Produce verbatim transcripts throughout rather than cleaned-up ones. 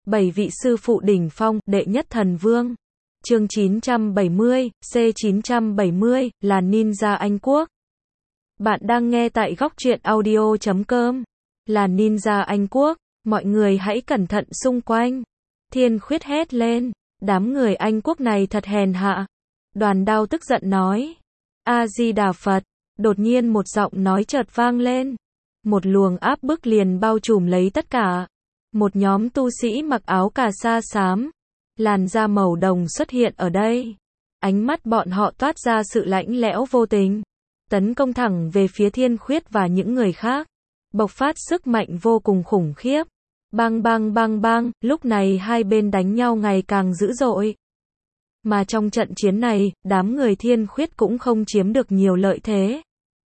Bảy vị sư phụ đỉnh phong, đệ nhất thần vương. Chương chín trăm bảy mươi, C chín trăm bảy mươi, là ninja Anh Quốc. Bạn đang nghe tại góc truyện audio chấm com. Là ninja Anh Quốc, mọi người hãy cẩn thận xung quanh. Thiên Khuyết hét lên, đám người Anh Quốc này thật hèn hạ. Đoàn Đao tức giận nói, A-di-đà Phật. Đột nhiên một giọng nói chợt vang lên. Một luồng áp bức liền bao trùm lấy tất cả. Một nhóm tu sĩ mặc áo cà sa xám, làn da màu đồng xuất hiện ở đây. Ánh mắt bọn họ toát ra sự lạnh lẽo vô tình, tấn công thẳng về phía Thiên Khuyết và những người khác, bộc phát sức mạnh vô cùng khủng khiếp. Bang bang bang bang, lúc này hai bên đánh nhau ngày càng dữ dội. Mà trong trận chiến này, đám người Thiên Khuyết cũng không chiếm được nhiều lợi thế.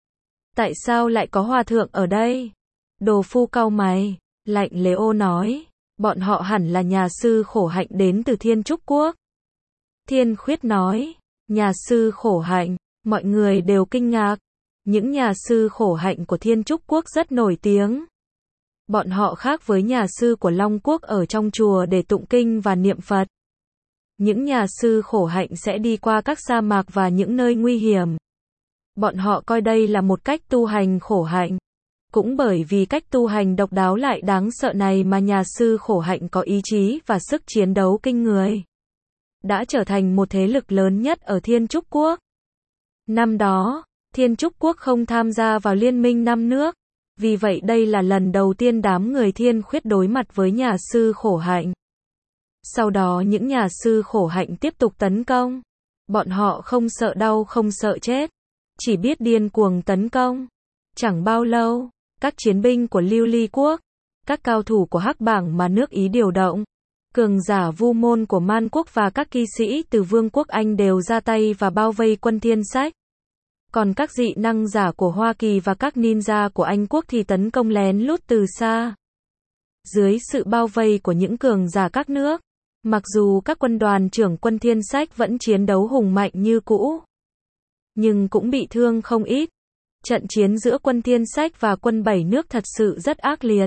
Tại sao lại có hòa thượng ở đây? Đồ Phu cau mày, lạnh lẽo nói, bọn họ hẳn là nhà sư khổ hạnh đến từ Thiên Trúc Quốc. Thiên Khuyết nói, nhà sư khổ hạnh, mọi người đều kinh ngạc. Những nhà sư khổ hạnh của Thiên Trúc Quốc rất nổi tiếng. Bọn họ khác với nhà sư của Long Quốc ở trong chùa để tụng kinh và niệm Phật. Những nhà sư khổ hạnh sẽ đi qua các sa mạc và những nơi nguy hiểm. Bọn họ coi đây là một cách tu hành khổ hạnh. Cũng bởi vì cách tu hành độc đáo lại đáng sợ này mà nhà sư khổ hạnh có ý chí và sức chiến đấu kinh người, đã trở thành một thế lực lớn nhất ở Thiên Trúc Quốc. Năm đó, Thiên Trúc Quốc không tham gia vào liên minh năm nước. Vì vậy đây là lần đầu tiên đám người Thiên Khuyết đối mặt với nhà sư khổ hạnh. Sau đó những nhà sư khổ hạnh tiếp tục tấn công. Bọn họ không sợ đau không sợ chết, chỉ biết điên cuồng tấn công. Chẳng bao lâu, các chiến binh của Lưu Ly Quốc, các cao thủ của Hắc Bảng mà nước Ý điều động, cường giả Vu Môn của Man Quốc và các kỵ sĩ từ Vương quốc Anh đều ra tay và bao vây quân Thiên Sách. Còn các dị năng giả của Hoa Kỳ và các ninja của Anh Quốc thì tấn công lén lút từ xa. Dưới sự bao vây của những cường giả các nước, mặc dù các quân đoàn trưởng quân Thiên Sách vẫn chiến đấu hùng mạnh như cũ, nhưng cũng bị thương không ít. Trận chiến giữa quân Thiên Sách và quân bảy nước thật sự rất ác liệt.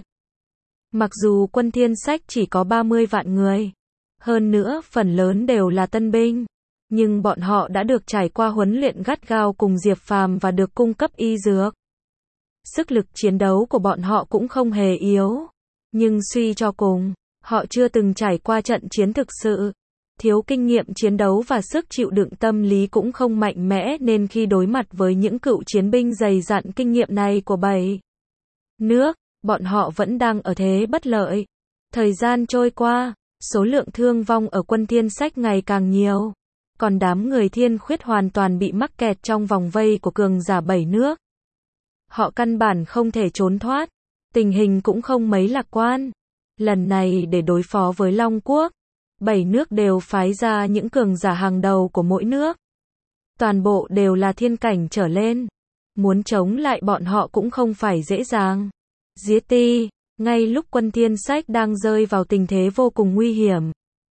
Mặc dù quân Thiên Sách chỉ có ba mươi vạn người, hơn nữa phần lớn đều là tân binh, nhưng bọn họ đã được trải qua huấn luyện gắt gao cùng Diệp Phàm và được cung cấp y dược. Sức lực chiến đấu của bọn họ cũng không hề yếu, nhưng suy cho cùng, họ chưa từng trải qua trận chiến thực sự. Thiếu kinh nghiệm chiến đấu và sức chịu đựng tâm lý cũng không mạnh mẽ nên khi đối mặt với những cựu chiến binh dày dặn kinh nghiệm này của bảy nước, bọn họ vẫn đang ở thế bất lợi. Thời gian trôi qua, số lượng thương vong ở quân Thiên Sách ngày càng nhiều. Còn đám người Thiên Khuyết hoàn toàn bị mắc kẹt trong vòng vây của cường giả bảy nước. Họ căn bản không thể trốn thoát. Tình hình cũng không mấy lạc quan. Lần này để đối phó với Long Quốc, bảy nước đều phái ra những cường giả hàng đầu của mỗi nước. Toàn bộ đều là thiên cảnh trở lên. Muốn chống lại bọn họ cũng không phải dễ dàng. Giết ti, ngay lúc quân Thiên Sách đang rơi vào tình thế vô cùng nguy hiểm,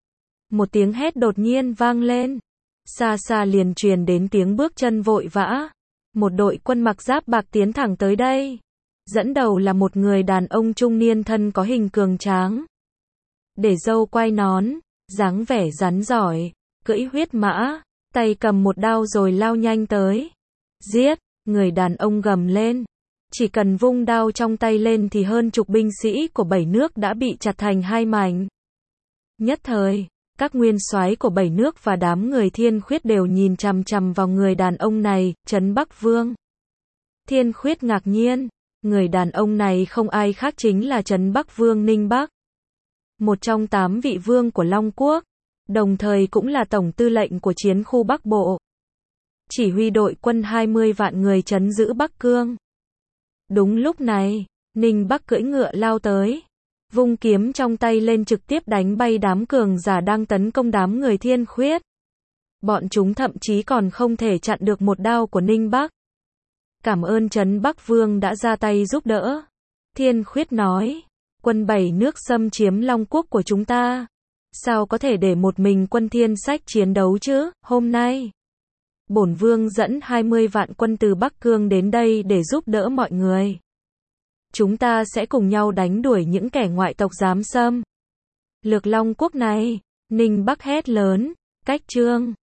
một tiếng hét đột nhiên vang lên. Xa xa liền truyền đến tiếng bước chân vội vã. Một đội quân mặc giáp bạc tiến thẳng tới đây. Dẫn đầu là một người đàn ông trung niên thân có hình cường tráng, để râu quai nón, dáng vẻ rắn giỏi, cưỡi huyết mã, tay cầm một đao rồi lao nhanh tới. Giết! Người đàn ông gầm lên. Chỉ cần vung đao trong tay lên thì hơn chục binh sĩ của bảy nước đã bị chặt thành hai mảnh. Nhất thời, các nguyên soái của bảy nước và đám người Thiên Khuyết đều nhìn chằm chằm vào người đàn ông này, Trấn Bắc Vương. Thiên Khuyết ngạc nhiên, người đàn ông này không ai khác chính là Trấn Bắc Vương Ninh Bắc, một trong tám vị vương của Long Quốc, đồng thời cũng là tổng tư lệnh của chiến khu Bắc Bộ, chỉ huy đội quân hai mươi vạn người trấn giữ Bắc Cương. Đúng lúc này, Ninh Bắc cưỡi ngựa lao tới, vung kiếm trong tay lên trực tiếp đánh bay đám cường giả đang tấn công đám người Thiên Khuyết. Bọn chúng thậm chí còn không thể chặn được một đao của Ninh Bắc. Cảm ơn Trấn Bắc Vương đã ra tay giúp đỡ. Thiên Khuyết nói, quân bảy nước xâm chiếm Long Quốc của chúng ta. Sao có thể để một mình quân Thiên Sách chiến đấu chứ? Hôm nay, bổn vương dẫn hai mươi vạn quân từ Bắc Cương đến đây để giúp đỡ mọi người. Chúng ta sẽ cùng nhau đánh đuổi những kẻ ngoại tộc dám xâm. Lược Long Quốc này, Ninh Bắc hét lớn, cách trương.